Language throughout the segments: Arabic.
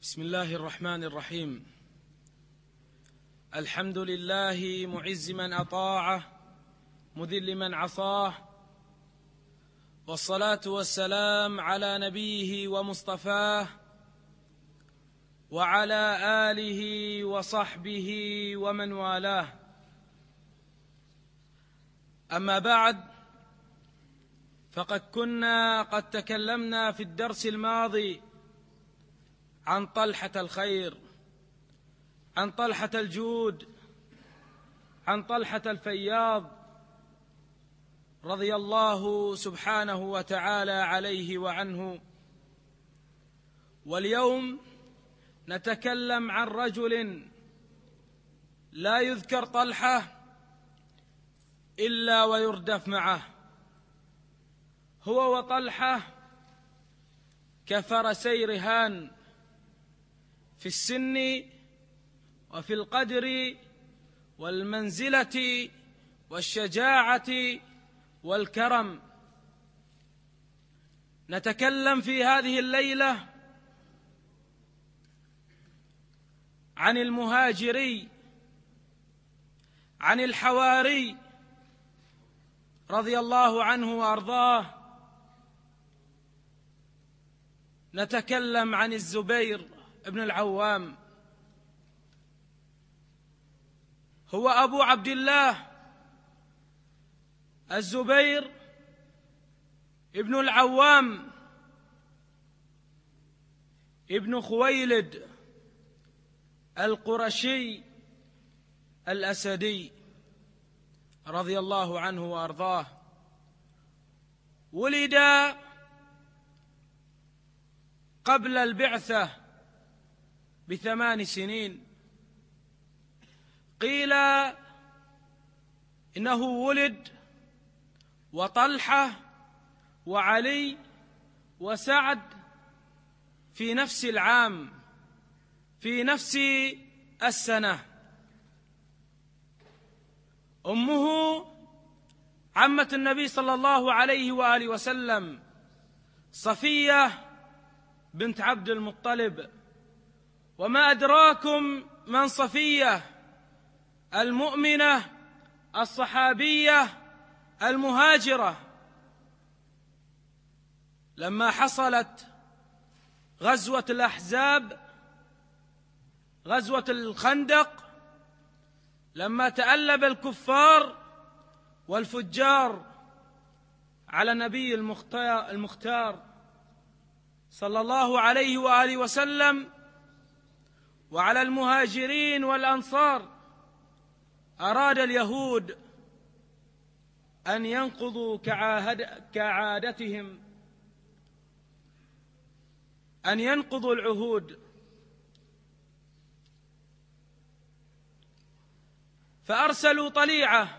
بسم الله الرحمن الرحيم. الحمد لله معز من أطاعه مذل من عصاه، والصلاة والسلام على نبيه ومصطفاه وعلى آله وصحبه ومن والاه. أما بعد، فقد كنا قد تكلمنا في الدرس الماضي عن طلحة الخير، عن طلحة الجود، عن طلحة الفياض رضي الله سبحانه وتعالى عليه وعنه. واليوم نتكلم عن رجل لا يذكر طلحة إلا ويردف معه. هو وطلحة كفرسي رهان في السن وفي القدر والمنزلة والشجاعة والكرم. نتكلم في هذه الليلة عن المهاجري، عن الحواري رضي الله عنه وأرضاه. نتكلم عن الزبير بن العوام. هو أبو عبد الله الزبير ابن العوام ابن خويلد القرشي الأسدي رضي الله عنه وأرضاه. ولد قبل البعثة ب8 سنين. قيل إنه ولد وطلحة وعلي وسعد في نفس العام، في نفس السنة. أمه عمة النبي صلى الله عليه وآله وسلم، صفية بنت عبد المطلب. وما أدراكم من صفية؟ المؤمنة الصحابية المهاجرة. لما حصلت غزوة الأحزاب، غزوة الخندق، لما تألب الكفار والفجار على النبي المختار صلى الله عليه وآله وسلم وعلى المهاجرين والأنصار، أراد اليهود أن ينقضوا كعادتهم، أن ينقضوا العهود. فأرسلوا طليعة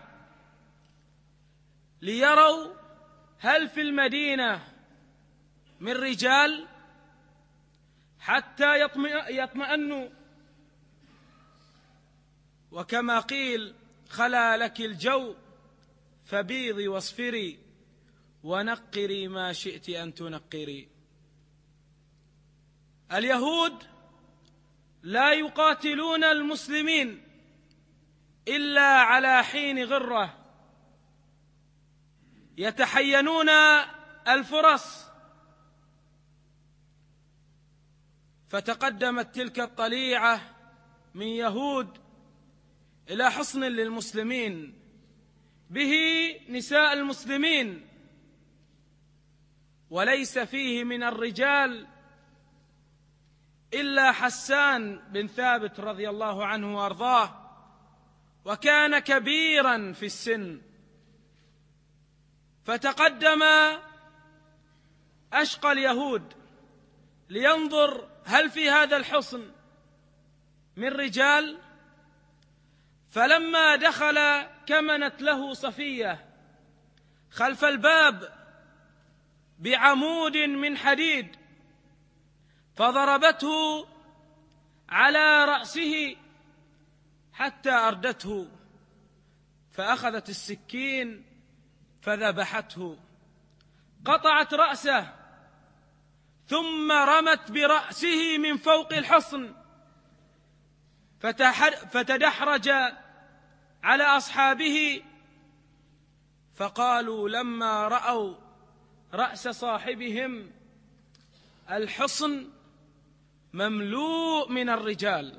ليروا هل في المدينة من رجال حتى يطمئنوا. وكما قيل: خلا لك الجو فبيضي واصفري ونقري ما شئت أن تنقري. اليهود لا يقاتلون المسلمين إلا على حين غرة، يتحينون الفرص. فتقدمت تلك الطليعة من يهود إلى حصن للمسلمين، به نساء المسلمين، وليس فيه من الرجال إلا حسان بن ثابت رضي الله عنه وأرضاه، وكان كبيرا في السن. فتقدم أشقى اليهود لينظر هل في هذا الحصن من رجال. فلما دخل كمنت له صفية خلف الباب بعمود من حديد، فضربته على رأسه حتى أردته، فأخذت السكين فذبحته، قطعت رأسه ثم رمت برأسه من فوق الحصن فتدحرج على أصحابه، فقالوا لما رأوا رأس صاحبهم الحصن مملوء من الرجال.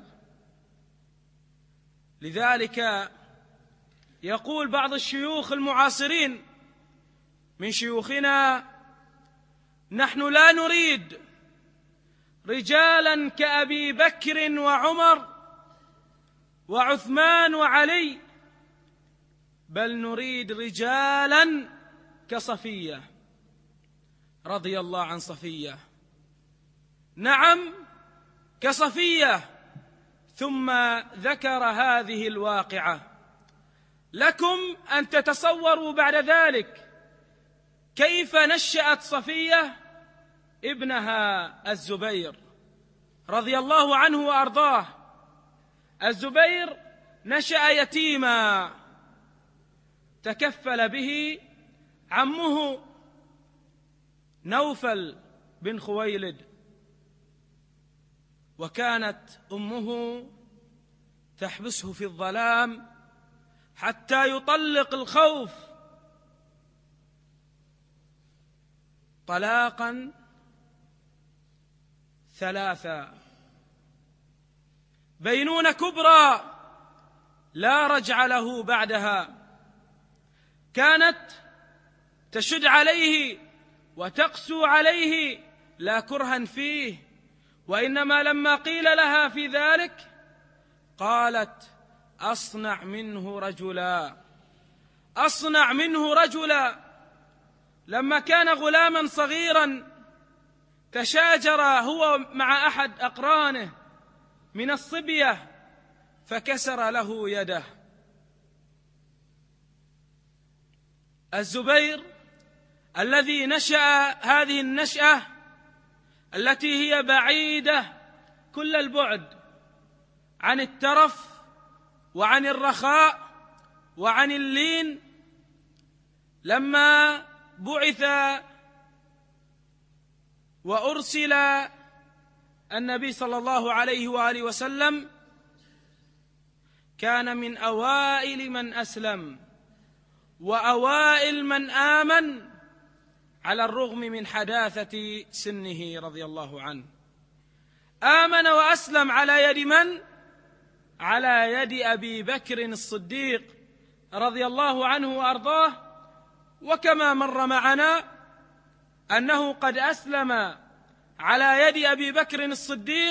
لذلك يقول بعض الشيوخ المعاصرين من شيوخنا: نحن لا نريد رجالا كأبي بكر وعمر وعثمان وعلي، بل نريد رجالا كصفية رضي الله عن صفية. نعم، كصفية. ثم ذكر هذه الواقعة. لكم أن تتصوروا بعد ذلك كيف نشأت صفية ابنها الزبير رضي الله عنه وأرضاه. الزبير نشأ يتيما، تكفل به عمه نوفل بن خويلد، وكانت أمه تحبسه في الظلام حتى يطلق الخوف طلاقا 3، بينونة كبرى لا رجع له بعدها. كانت تشد عليه وتقسو عليه لا كرها فيه، وإنما لما قيل لها في ذلك قالت: أصنع منه رجلا، أصنع منه رجلا. لما كان غلاما صغيرا تشاجر هو مع أحد أقرانه من الصبية فكسر له يده. الزبير الذي نشأ هذه النشأة التي هي بعيدة كل البعد عن الترف وعن الرخاء وعن اللين، لما بعث وأرسل النبي صلى الله عليه وآله وسلم كان من أوائل من أسلم وأوائل من آمن، على الرغم من حداثة سنه رضي الله عنه. آمن وأسلم على يد من؟ على يد أبي بكر الصديق رضي الله عنه وأرضاه. وكما مر معنا أنه قد أسلم على يد أبي بكر الصديق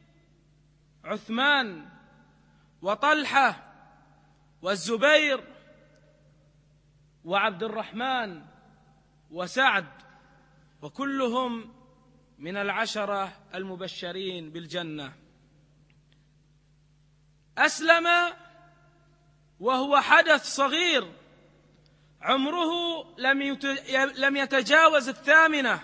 عثمان وطلحة والزبير وعبد الرحمن وسعد، وكلهم من العشرة المبشرين بالجنة. أسلم وهو حدث صغير، عمره لم يتجاوز 8،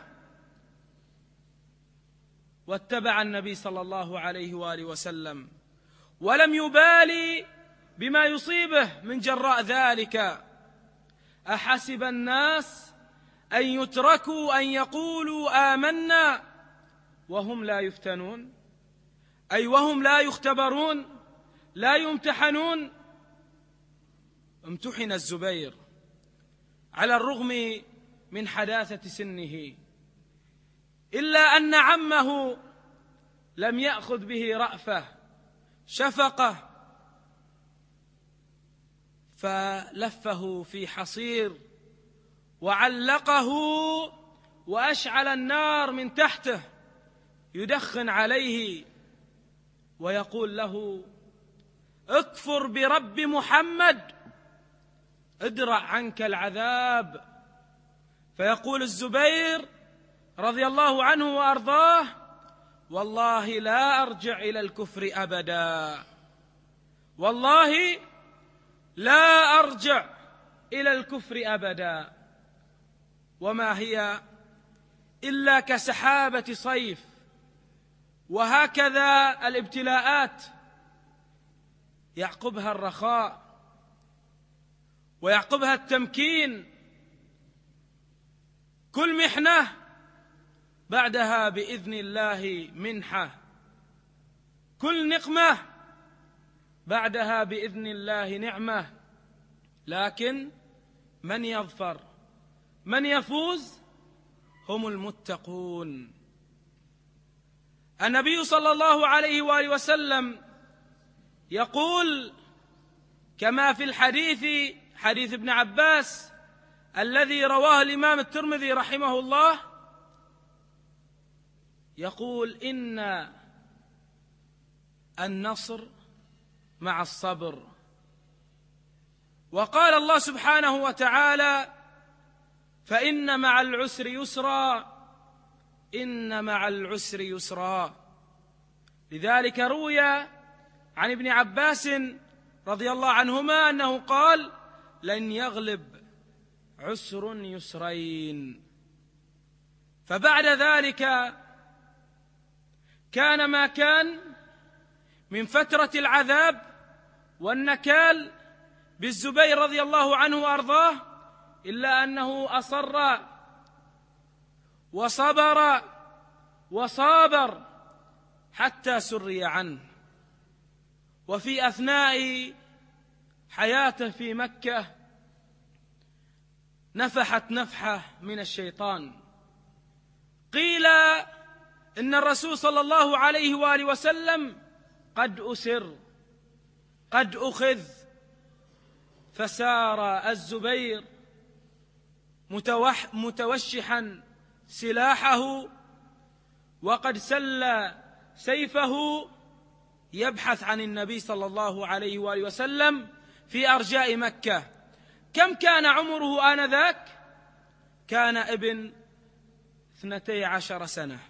واتبع النبي صلى الله عليه وآله وسلم، ولم يبالي بما يصيبه من جراء ذلك. أحسب الناس أن يتركوا أن يقولوا آمنا وهم لا يفتنون، أي وهم لا يختبرون، لا يمتحنون. امتحن الزبير على الرغم من حداثة سنه، إلا أن عمه لم يأخذ به رأفة شفقة، فلفه في حصير وعلقه وأشعل النار من تحته يدخن عليه ويقول له: اكفر برب محمد ادرع عنك العذاب. فيقول الزبير رضي الله عنه وأرضاه: والله لا أرجع إلى الكفر أبدا، والله لا أرجع إلى الكفر أبدا. وما هي إلا كسحابة صيف. وهكذا الابتلاءات يعقبها الرخاء ويعقبها التمكين. كل محنة بعدها بإذن الله منحة، كل نقمة بعدها بإذن الله نعمة. لكن من يظفر، من يفوز؟ هم المتقون. النبي صلى الله عليه وآله وسلم يقول كما في الحديث، حديث ابن عباس الذي رواه الإمام الترمذي رحمه الله، يقول: إن النصر مع الصبر. وقال الله سبحانه وتعالى: فإن مع العسر يسرا، إن مع العسر يسرا. لذلك روي عن ابن عباس رضي الله عنهما أنه قال: لن يغلب عسر يسرين. فبعد ذلك كان ما كان من فترة العذاب والنكال بالزبير رضي الله عنه وأرضاه، إلا أنه أصر وصبر وصابر حتى سري عنه. وفي أثناء حياته في مكة نفحت نفحة من الشيطان. قيل إن الرسول صلى الله عليه وآله وسلم قد أسر، قد أخذ، فسار الزبير متوشحا سلاحه وقد سل سيفه يبحث عن النبي صلى الله عليه وآله وسلم في أرجاء مكة. كم كان عمره آنذاك؟ كان ابن 12 سنة.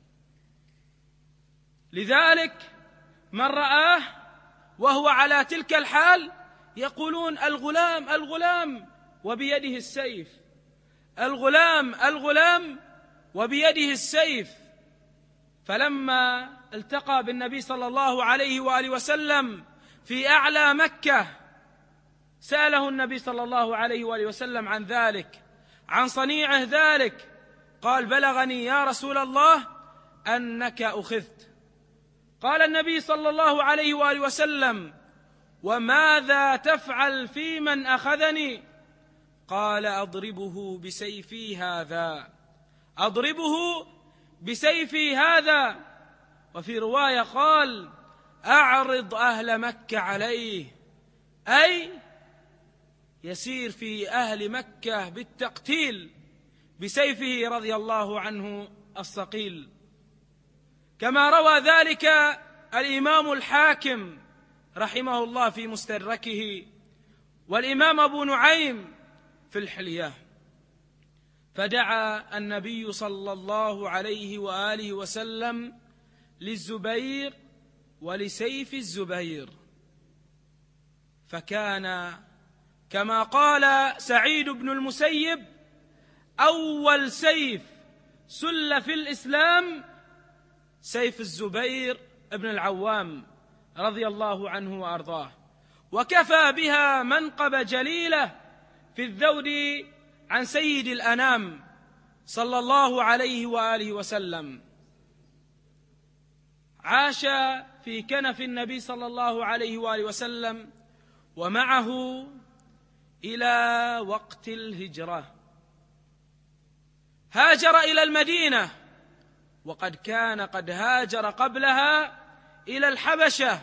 لذلك من رآه وهو على تلك الحال يقولون: الغلام الغلام وبيده السيف، الغلام الغلام وبيده السيف. فلما التقى بالنبي صلى الله عليه وآله وسلم في أعلى مكة سأله النبي صلى الله عليه وآله وسلم عن ذلك، عن صنيعه ذلك. قال: بلغني يا رسول الله أنك أخذت. قال النبي صلى الله عليه وآله وسلم: وماذا تفعل في من أخذني؟ قال: أضربه بسيفي هذا، أضربه بسيفي هذا. وفي رواية قال: أعرض أهل مكة عليه، أي يسير في أهل مكة بالتقتيل بسيفه رضي الله عنه الصقيل، كما روى ذلك الإمام الحاكم رحمه الله في مستدركه، والإمام أبو نعيم في الحلية. فدعا النبي صلى الله عليه وآله وسلم للزبير ولسيف الزبير، فكان كما قال سعيد بن المسيب: أول سيف سل في الإسلام سيف الزبير بن العوام رضي الله عنه وأرضاه. وكفى بها منقبة جليلة في الذود عن سيد الأنام صلى الله عليه وآله وسلم. عاش في كنف النبي صلى الله عليه وآله وسلم ومعه إلى وقت الهجرة. هاجر إلى المدينة، وقد كان قد هاجر قبلها إلى الحبشة،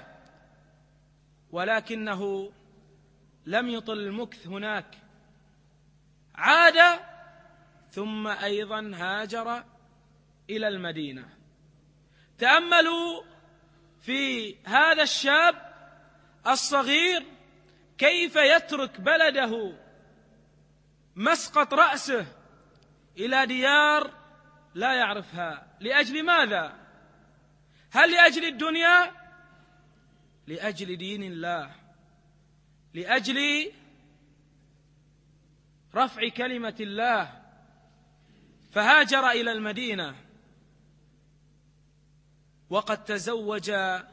ولكنه لم يطل المكث هناك، عاد ثم أيضا هاجر إلى المدينة. تأملوا في هذا الشاب الصغير كيف يترك بلده مسقط رأسه إلى ديار لا يعرفها. لأجل ماذا؟ هل لأجل الدنيا؟ لأجل دين الله، لأجل رفع كلمة الله، فهاجر إلى المدينة. وقد تزوج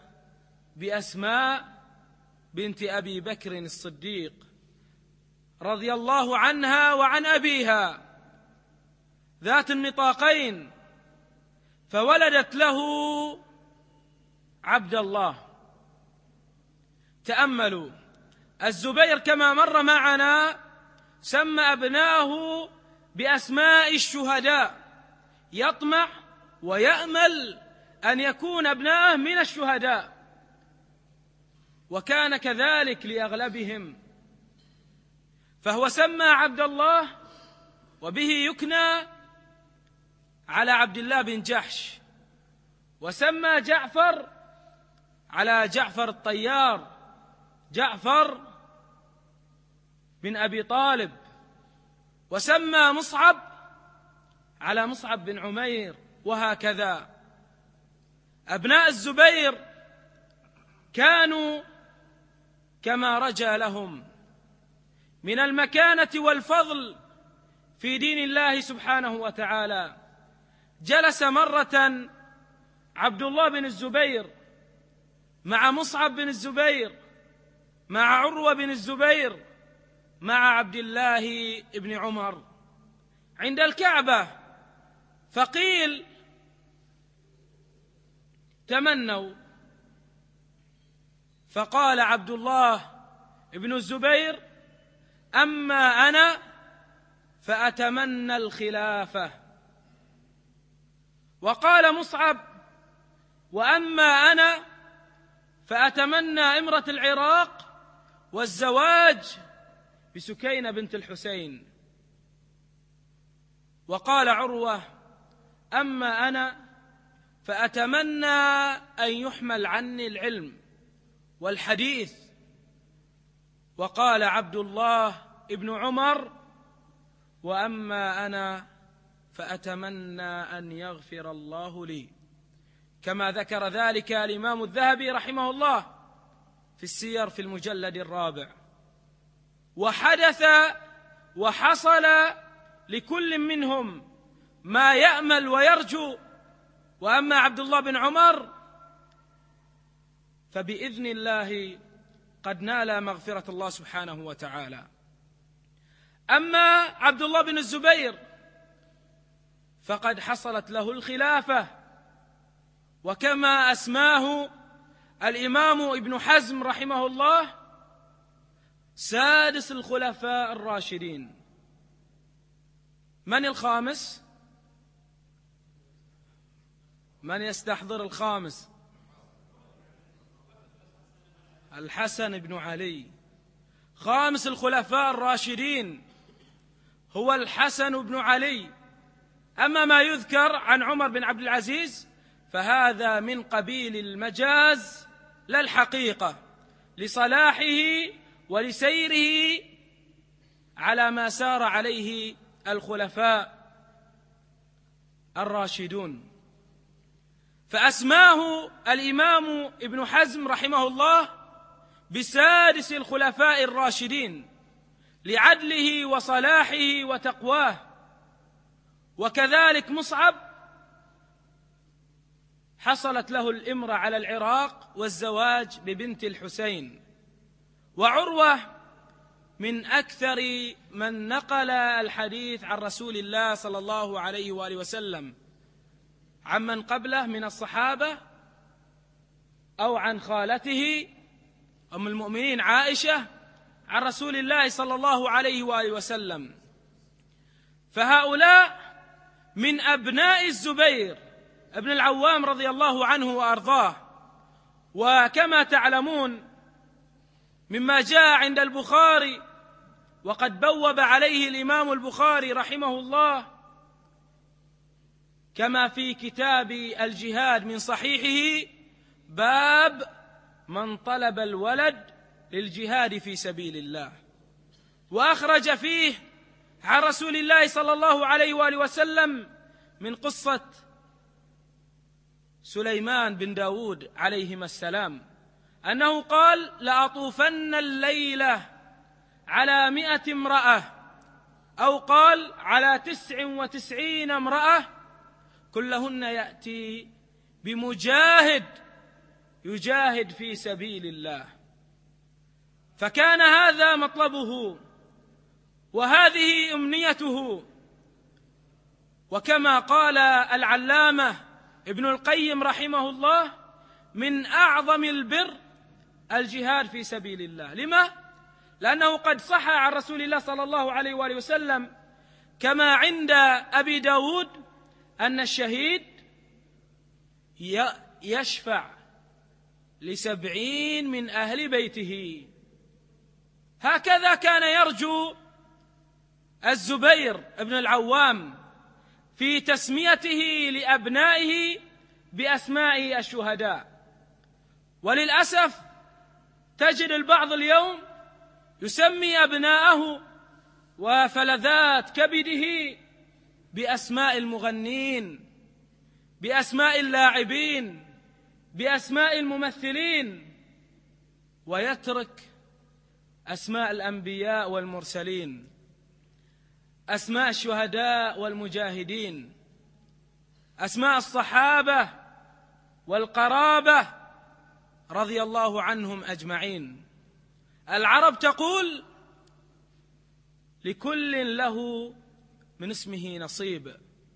بأسماء بنت أبي بكر الصديق رضي الله عنها وعن أبيها، ذات النطاقين، فولدت له عبد الله. تأملوا، الزبير كما مر معنا سمى أبناءه بأسماء الشهداء، يطمع ويأمل أن يكون أبناءه من الشهداء، وكان كذلك لأغلبهم، فهو سمى عبد الله وبه يكنى على عبد الله بن جحش، وسمى جعفر على جعفر الطيار، جعفر بن أبي طالب، وسمى مصعب على مصعب بن عمير، وهكذا. أبناء الزبير كانوا كما رجى لهم من المكانة والفضل في دين الله سبحانه وتعالى. جلس مرة عبد الله بن الزبير مع مصعب بن الزبير مع عروة بن الزبير مع عبد الله بن عمر عند الكعبة، فقيل تمنوا، فقال عبد الله بن الزبير: أما أنا فأتمنى الخلافة. وقال مصعب: وأما أنا فأتمنى إمرة العراق والزواج بسكينة بنت الحسين. وقال عروة: أما أنا فأتمنى أن يحمل عني العلم والحديث. وقال عبد الله ابن عمر: وأما أنا فأتمنى أن يغفر الله لي، كما ذكر ذلك الإمام الذهبي رحمه الله في السير في المجلد الرابع. وحدث وحصل لكل منهم ما يأمل ويرجو. وأما عبد الله بن عمر فبإذن الله قد نال مغفرة الله سبحانه وتعالى. أما عبد الله بن الزبير فقد حصلت له الخلافة، وكما أسماه الإمام ابن حزم رحمه الله سادس الخلفاء الراشدين. من الخامس؟ من يستحضر الخامس؟ الحسن بن علي. خامس الخلفاء الراشدين هو الحسن بن علي. أما ما يذكر عن عمر بن عبد العزيز فهذا من قبيل المجاز لا الحقيقة، لصلاحه ولسيره على ما سار عليه الخلفاء الراشدون. فأسماه الإمام ابن حزم رحمه الله بسادس الخلفاء الراشدين لعدله وصلاحه وتقواه. وكذلك مصعب حصلت له الإمرة على العراق والزواج ببنت الحسين. وعروة من أكثر من نقل الحديث عن رسول الله صلى الله عليه وآله وسلم عمن قبله من الصحابة أو عن خالته أم المؤمنين عائشة عن رسول الله صلى الله عليه وآله وسلم. فهؤلاء من أبناء الزبير ابن العوام رضي الله عنه وأرضاه. وكما تعلمون مما جاء عند البخاري وقد بوب عليه الإمام البخاري رحمه الله كما في كتاب الجهاد من صحيحه باب من طلب الولد للجهاد في سبيل الله، وأخرج فيه عن رسول الله صلى الله عليه وآله وسلم من قصة سليمان بن داود عليهما السلام أنه قال: لأطوفن الليلة على 100 امرأة، أو قال على 99 امرأة كلهن يأتي بمجاهد يجاهد في سبيل الله. فكان هذا مطلبه وهذه أمنيته. وكما قال العلامة ابن القيم رحمه الله: من أعظم البر الجهاد في سبيل الله. لما؟ لأنه قد صح عن رسول الله صلى الله عليه وآله وسلم كما عند أبي داود أن الشهيد يشفع ل70 من أهل بيته. هكذا كان يرجو الزبير بن العوام في تسميته لأبنائه بأسماء الشهداء. وللأسف تجد البعض اليوم يسمي أبناءه وفلذات كبده بأسماء المغنين، بأسماء اللاعبين، بأسماء الممثلين، ويترك أسماء الأنبياء والمرسلين، أسماء الشهداء والمجاهدين، أسماء الصحابة والقرابة رضي الله عنهم أجمعين. العرب تقول: لكل له من اسمه نصيب.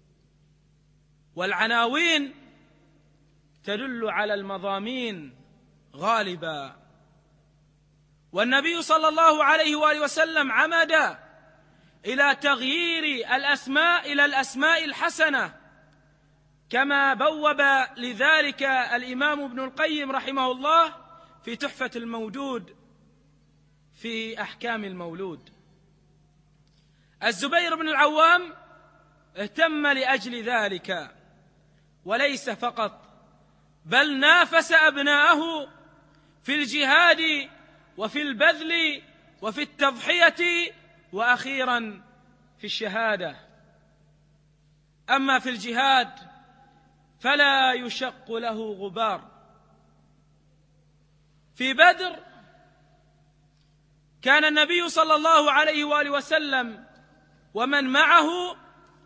والعناوين تدل على المضامين غالبا. والنبي صلى الله عليه وآله وسلم عمد إلى تغيير الأسماء إلى الأسماء الحسنة، كما بوب لذلك الإمام ابن القيم رحمه الله في تحفة المودود في أحكام المولود. الزبير بن العوام اهتم لأجل ذلك، وليس فقط، بل نافس أبناءه في الجهاد وفي البذل وفي التضحية، وأخيرا في الشهادة. أما في الجهاد فلا يشق له غبار. في بدر كان النبي صلى الله عليه وآله وسلم ومن معه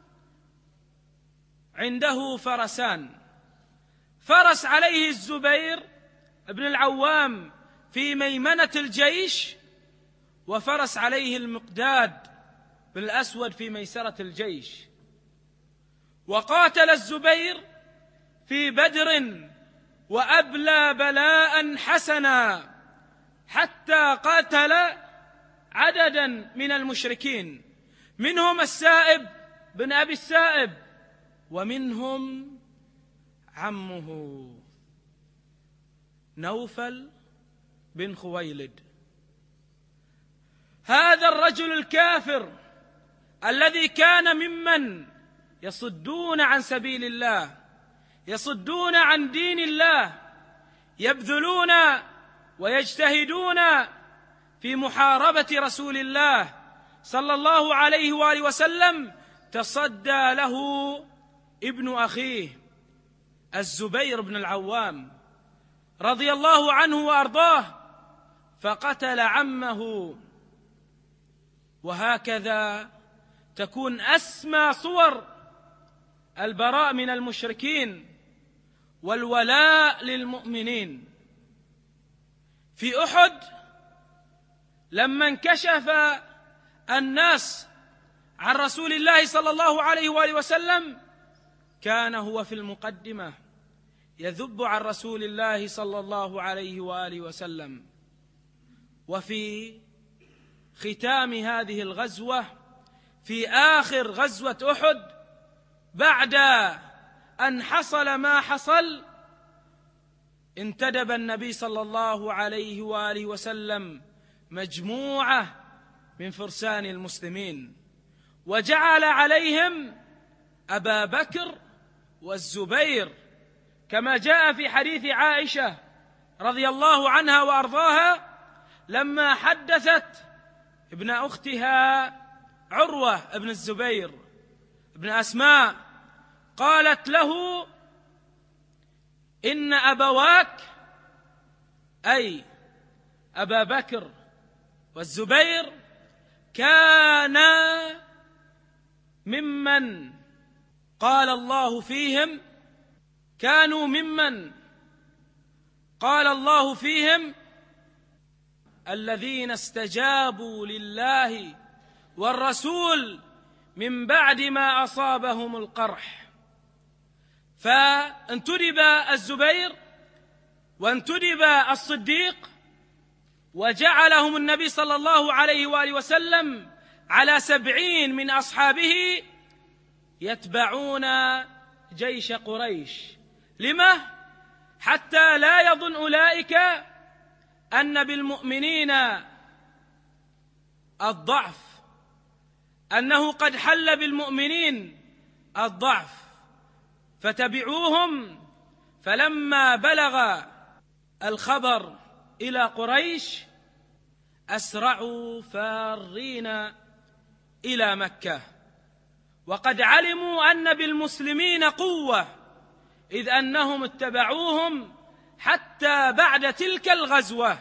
عنده فرسان، فرس عليه الزبير بن العوام في ميمنة الجيش، وفرس عليه المقداد بن الأسود في ميسرة الجيش. وقاتل الزبير في بدر وأبلى بلاء حسنا، حتى قاتل عددا من المشركين، منهم السائب بن أبي السائب، ومنهم عمه نوفل بن خويلد. هذا الرجل الكافر الذي كان ممن يصدون عن سبيل الله، يصدون عن دين الله، يبذلون ويجتهدون في محاربة رسول الله صلى الله عليه وآله وسلم، تصدى له ابن أخيه الزبير بن العوام رضي الله عنه وأرضاه، فقتل عمه. وهكذا تكون أسمى صور البراء من المشركين والولاء للمؤمنين. في أحد لما انكشف الناس عن رسول الله صلى الله عليه وآله وسلم، كان هو في المقدمة يذب عن رسول الله صلى الله عليه وآله وسلم. وفي ختام هذه الغزوة، في آخر غزوة أحد، بعد أن حصل ما حصل، انتدب النبي صلى الله عليه وآله وسلم مجموعة من فرسان المسلمين، وجعل عليهم أبا بكر والزبير، كما جاء في حديث عائشة رضي الله عنها وأرضاها لما حدثت ابن أختها عروة بن الزبير ابن أسماء، قالت له: إن أبواك، أي أبا بكر والزبير، كانا ممن قال الله فيهم، كانوا ممن قال الله فيهم: الذين استجابوا لله والرسول من بعد ما أصابهم القرح. فانتدب الزبير وانتدب الصديق، وجعلهم النبي صلى الله عليه وآله وسلم على 70 من أصحابه يتبعون جيش قريش. لما؟ حتى لا يظن أولئك أن بالمؤمنين الضعف، أنه قد حل بالمؤمنين الضعف، فتبعوهم. فلما بلغ الخبر إلى قريش أسرعوا فارين إلى مكة، وقد علموا أن بالمسلمين قوة، إذ أنهم اتبعوهم حتى بعد تلك الغزوة.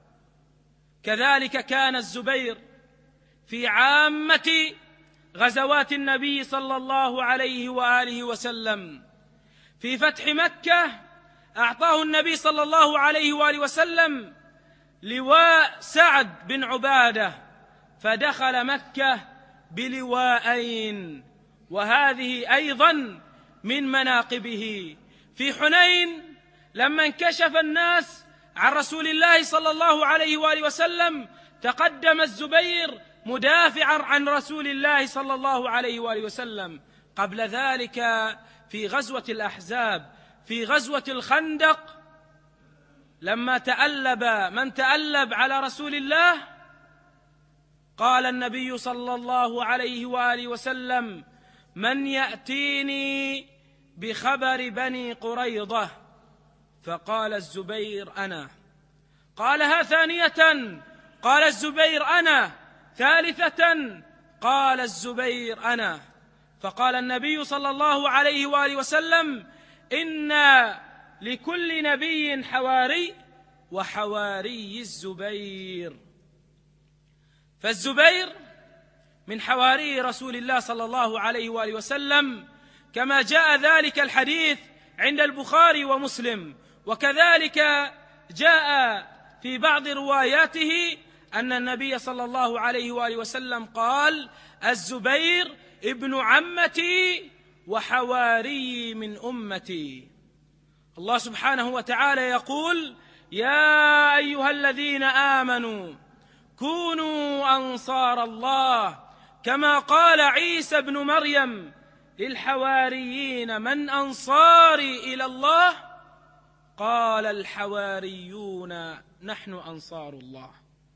كذلك كان الزبير في عامة غزوات النبي صلى الله عليه وآله وسلم. في فتح مكة أعطاه النبي صلى الله عليه وآله وسلم لواء سعد بن عبادة، فدخل مكة بلواءين، وهذه أيضا من مناقبه. في حنين لما انكشف الناس عن رسول الله صلى الله عليه وآله وسلم تقدم الزبير مدافعا عن رسول الله صلى الله عليه وآله وسلم. قبل ذلك في غزوة الأحزاب، في غزوة الخندق، لما تألب من تألب على رسول الله قال النبي صلى الله عليه وآله وسلم: من يأتيني بخبر بني قريظة؟ فقال الزبير: أنا. قالها ثانية، قال الزبير: أنا. ثالثة، قال الزبير: أنا. فقال النبي صلى الله عليه وآله وسلم: إن لكل نبي حواري، وحواري الزبير. فالزبير من حواري رسول الله صلى الله عليه وآله وسلم، كما جاء ذلك الحديث عند البخاري ومسلم. وكذلك جاء في بعض رواياته أن النبي صلى الله عليه وآله وسلم قال: الزبير ابن عمتي وحواري من أمتي. الله سبحانه وتعالى يقول: يا أيها الذين آمنوا كونوا أنصار الله، كما قال عيسى ابن مريم للحواريين: من أنصاري إلى الله؟ قال الحواريون: نحن أنصار الله.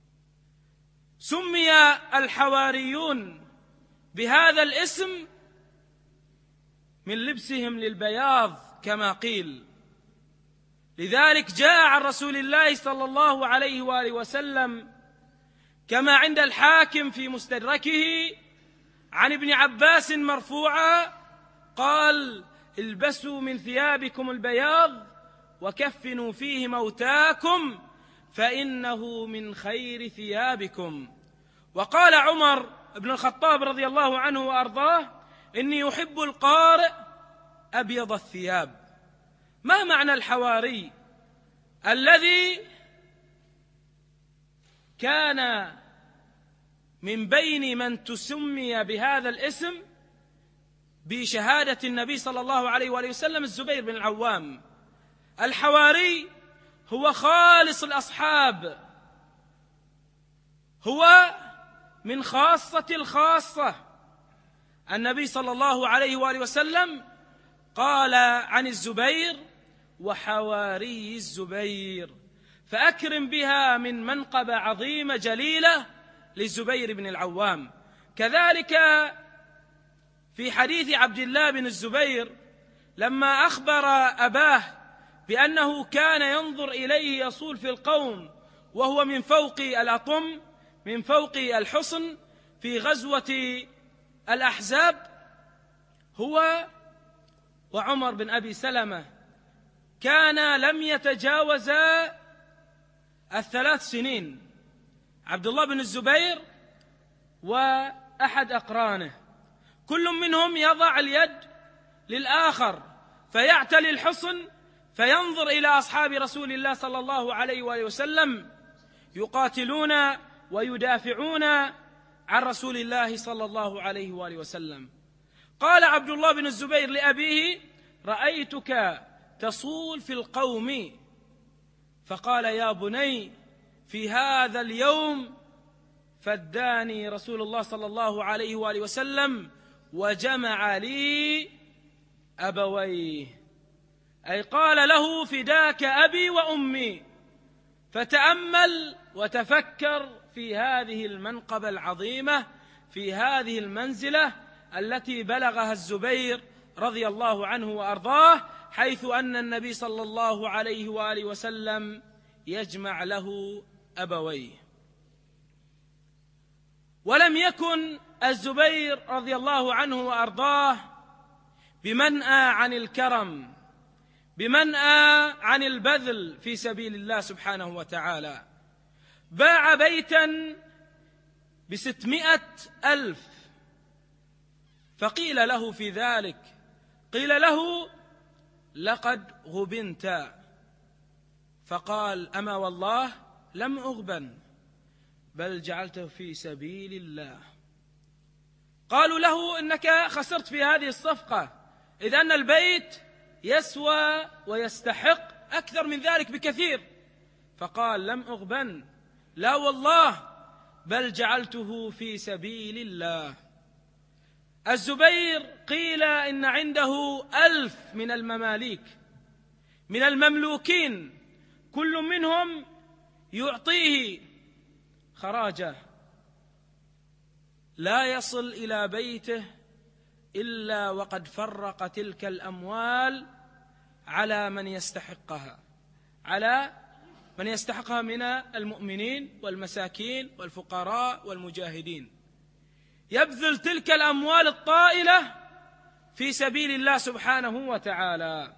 سمي الحواريون بهذا الاسم من لبسهم للبياض كما قيل. لذلك جاء عن رسول الله صلى الله عليه وآله وسلم كما عند الحاكم في مستدركه عن ابن عباس مرفوعا قال: البسوا من ثيابكم البياض وكفنوا فيه موتاكم فإنه من خير ثيابكم. وقال عمر بن الخطاب رضي الله عنه وأرضاه: إني يحب القارئ أبيض الثياب. ما معنى الحواري؟ الذي كان من بين من تسمي بهذا الاسم بشهادة النبي صلى الله عليه وآله وسلم الزبير بن العوام. الحواري هو خالص الأصحاب، هو من خاصة الخاصة. النبي صلى الله عليه وآله وسلم قال عن الزبير: وحواري الزبير، فأكرم بها من منقبة عظيمة جليلة للزبير بن العوام. كذلك في حديث عبد الله بن الزبير لما أخبر أباه بأنه كان ينظر إليه يصول في القوم وهو من فوق الأطم، من فوق الحصن في غزوة الأحزاب، هو وعمر بن أبي سلمة كان لم يتجاوزا 3 سنين، عبد الله بن الزبير وأحد أقرانه، كل منهم يضع اليد للآخر فيعتلي الحصن فينظر إلى أصحاب رسول الله صلى الله عليه وآله وسلم يقاتلون ويدافعون عن رسول الله صلى الله عليه وآله وسلم. قال عبد الله بن الزبير لأبيه: رأيتك تصول في القوم. فقال: يا بني، في هذا اليوم فداني رسول الله صلى الله عليه وآله وسلم وجمع لي أبويه، أي قال له: فداك أبي وأمي. فتأمل وتفكر في هذه المنقبة العظيمة، في هذه المنزلة التي بلغها الزبير رضي الله عنه وأرضاه، حيث أن النبي صلى الله عليه وآله وسلم يجمع له أبويه. ولم يكن الزبير رضي الله عنه وأرضاه بمنأى عن الكرم، بمنأى عن البذل في سبيل الله سبحانه وتعالى. باع بيتا ب600,000، فقيل له في ذلك، قيل له: لقد غبنت. فقال: أما والله لم أغبن، بل جعلته في سبيل الله. قالوا له: إنك خسرت في هذه الصفقة، إذ أن البيت يسوى ويستحق أكثر من ذلك بكثير. فقال: لم أغبن، لا والله، بل جعلته في سبيل الله. الزبير قيل إن عنده 1000 من المماليك، من المملوكين، كل منهم يعطيه خراجه، لا يصل إلى بيته إلا وقد فرق تلك الأموال على من يستحقها، على من يستحقها من المؤمنين والمساكين والفقراء والمجاهدين، يبذل تلك الأموال الطائلة في سبيل الله سبحانه وتعالى.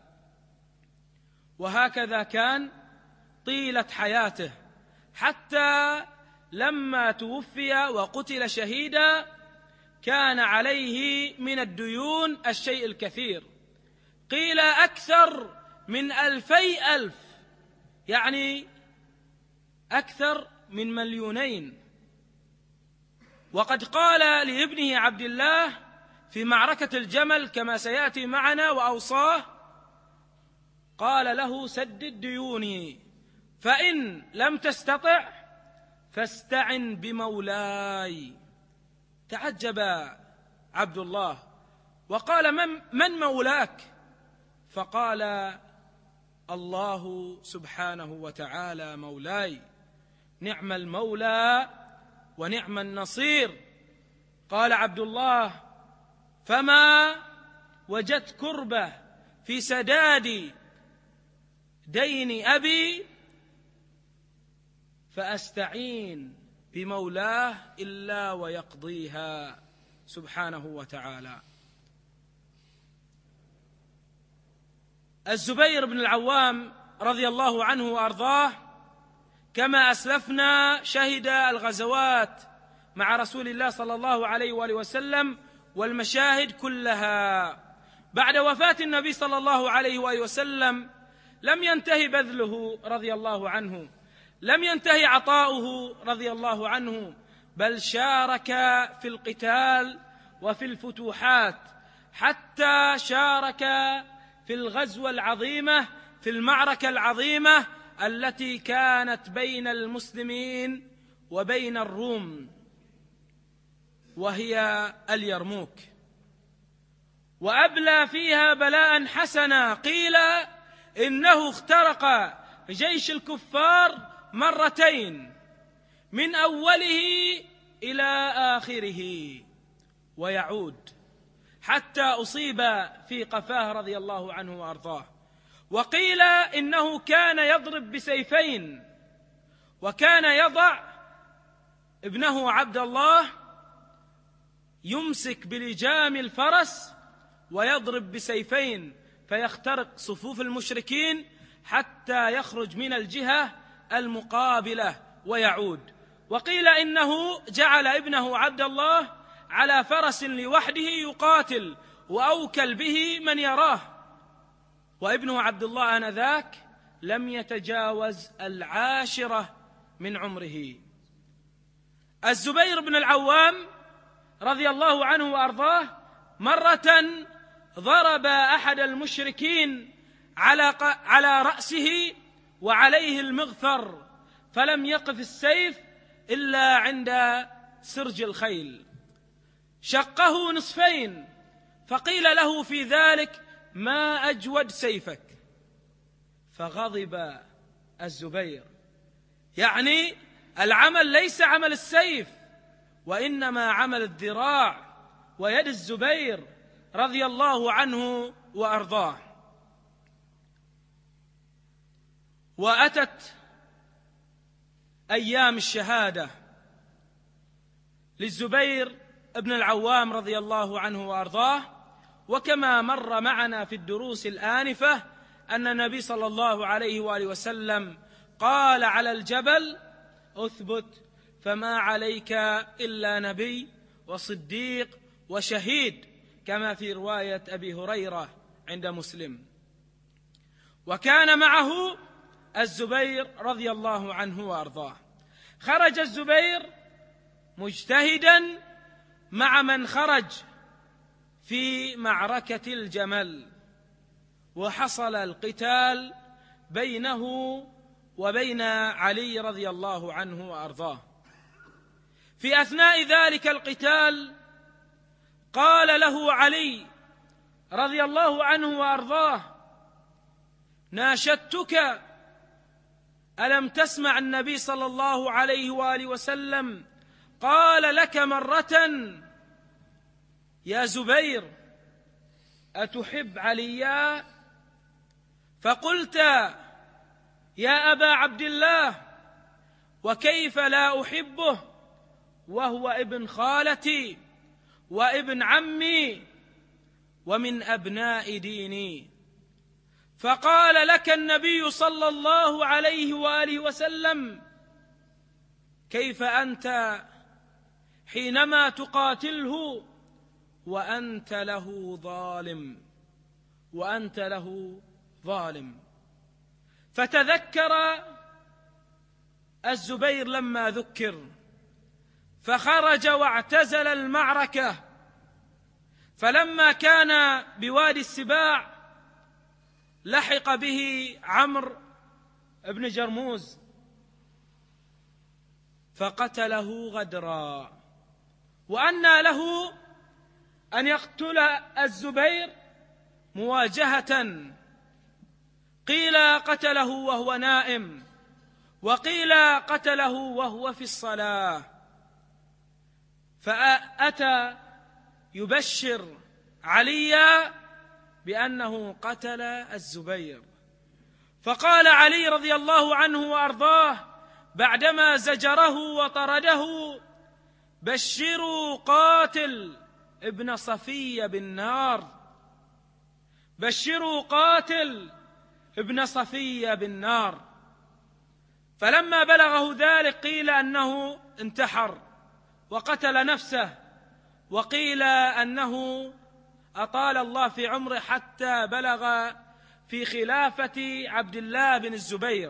وهكذا كان طيلة حياته، حتى لما توفي وقتل شهيدا كان عليه من الديون الشيء الكثير، قيل أكثر من 200,000، يعني أكثر من 2,000,000. وقد قال لابنه عبد الله في معركة الجمل كما سيأتي معنا وأوصاه، قال له: سدد ديوني، فإن لم تستطع فاستعن بمولاي. تعجب عبد الله وقال: من مولاك؟ فقال: الله سبحانه وتعالى مولاي، نعم المولى ونعم النصير. قال عبد الله: فما وجدت كربة في سداد دين أبي فأستعين بمولاه إلا ويقضيها سبحانه وتعالى. الزبير بن العوام رضي الله عنه وأرضاه كما أسلفنا شهد الغزوات مع رسول الله صلى الله عليه وآله وسلم والمشاهد كلها. بعد وفاة النبي صلى الله عليه وآله وسلم لم ينتهي بذله رضي الله عنه، لم ينتهي عطاؤه رضي الله عنه، بل شارك في القتال وفي الفتوحات، حتى شارك في الغزوة العظيمة، في المعركة العظيمة التي كانت بين المسلمين وبين الروم، وهي اليرموك، وأبلى فيها بلاء حسنا. قيل إنه اخترق جيش الكفار مرتين، من أوله إلى آخره، ويعود حتى أصيب في قفاه رضي الله عنه وأرضاه. وقيل إنه كان يضرب بسيفين، وكان يضع ابنه عبد الله يمسك بلجام الفرس ويضرب بسيفين فيخترق صفوف المشركين حتى يخرج من الجهة المقابلة ويعود. وقيل إنه جعل ابنه عبد الله على فرس لوحده يقاتل وأوكل به من يراه، وابنه عبد الله آنذاك لم يتجاوز 10 من عمره. الزبير بن العوام رضي الله عنه وأرضاه مرة ضرب أحد المشركين على رأسه وعليه المغفر، فلم يقف السيف إلا عند سرج الخيل، شقه نصفين، فقيل له في ذلك: ما أجود سيفك. فغضب الزبير، يعني العمل ليس عمل السيف، وإنما عمل الذراع ويد الزبير رضي الله عنه وأرضاه. وأتت أيام الشهادة للزبير بن العوام رضي الله عنه وأرضاه، وكما مر معنا في الدروس الآنفة أن النبي صلى الله عليه وآله وسلم قال على الجبل: أثبت، فما عليك إلا نبي وصديق وشهيد، كما في رواية أبي هريرة عند مسلم. وكان معه الزبير رضي الله عنه وأرضاه. خرج الزبير مجتهدا مع من خرج في معركة الجمل، وحصل القتال بينه وبين علي رضي الله عنه وأرضاه. في أثناء ذلك القتال قال له علي رضي الله عنه وأرضاه: ناشدتك، ألم تسمع النبي صلى الله عليه وآله وسلم قال لك مرة: يا زبير أتحب عليا؟ فقلت: يا أبا عبد الله، وكيف لا أحبه وهو ابن خالتي وابن عمي ومن أبناء ديني. فقال لك النبي صلى الله عليه وآله وسلم: كيف أنت حينما تقاتله وأنت له ظالم. فتذكر الزبير لما ذكر، فخرج واعتزل المعركة. فلما كان بوادي السباع لحق به عمرو بن جرموز فقتله غدرا. وأنى له أن يقتل الزبير مواجهة، قيل قتله وهو نائم، وقيل قتله وهو في الصلاة. فأتى يبشر عليا بأنه قتل الزبير. فقال علي رضي الله عنه وأرضاه بعدما زجره وطرده: بشروا قاتل ابن صفية بالنار، بشروا قاتل ابن صفية بالنار. فلما بلغه ذلك قيل أنه انتحر وقتل نفسه، وقيل أنه أطال الله في عمره حتى بلغ في خلافة عبد الله بن الزبير،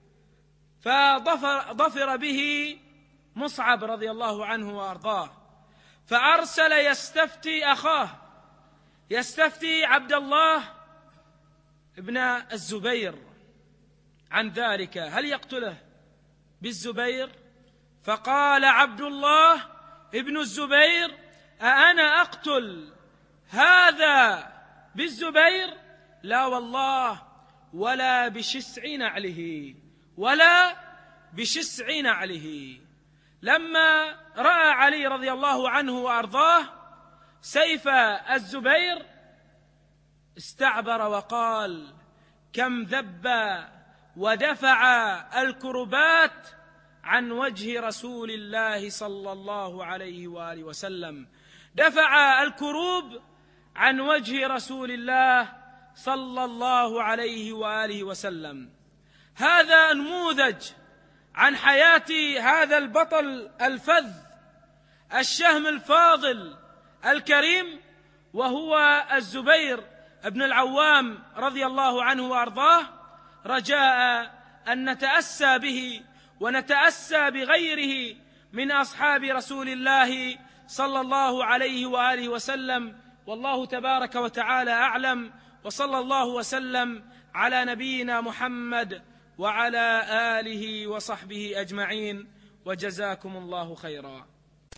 فظفر به مصعب رضي الله عنه وأرضاه، فأرسل يستفتي أخاه، يستفتي عبد الله ابن الزبير عن ذلك، هل يقتله بالزبير؟ فقال عبد الله ابن الزبير: أأنا أقتل هذا بالزبير؟ لا والله، ولا بشسع نعله، ولا بشسع نعله. لما رأى علي رضي الله عنه وأرضاه سيف الزبير استعبر وقال: كم ذب ودفع الكربات عن وجه رسول الله صلى الله عليه وآله وسلم، دفع الكروب عن وجه رسول الله صلى الله عليه وآله وسلم. هذا نموذج عن حياة هذا البطل الفذ الشهم الفاضل الكريم، وهو الزبير بن العوام رضي الله عنه وأرضاه، رجاء أن نتأسى به ونتأسى بغيره من أصحاب رسول الله صلى الله عليه وآله وسلم والله تبارك وتعالى أعلم، وصلى الله وسلم على نبينا محمد وعلى آله وصحبه أجمعين، وجزاكم الله خيرا.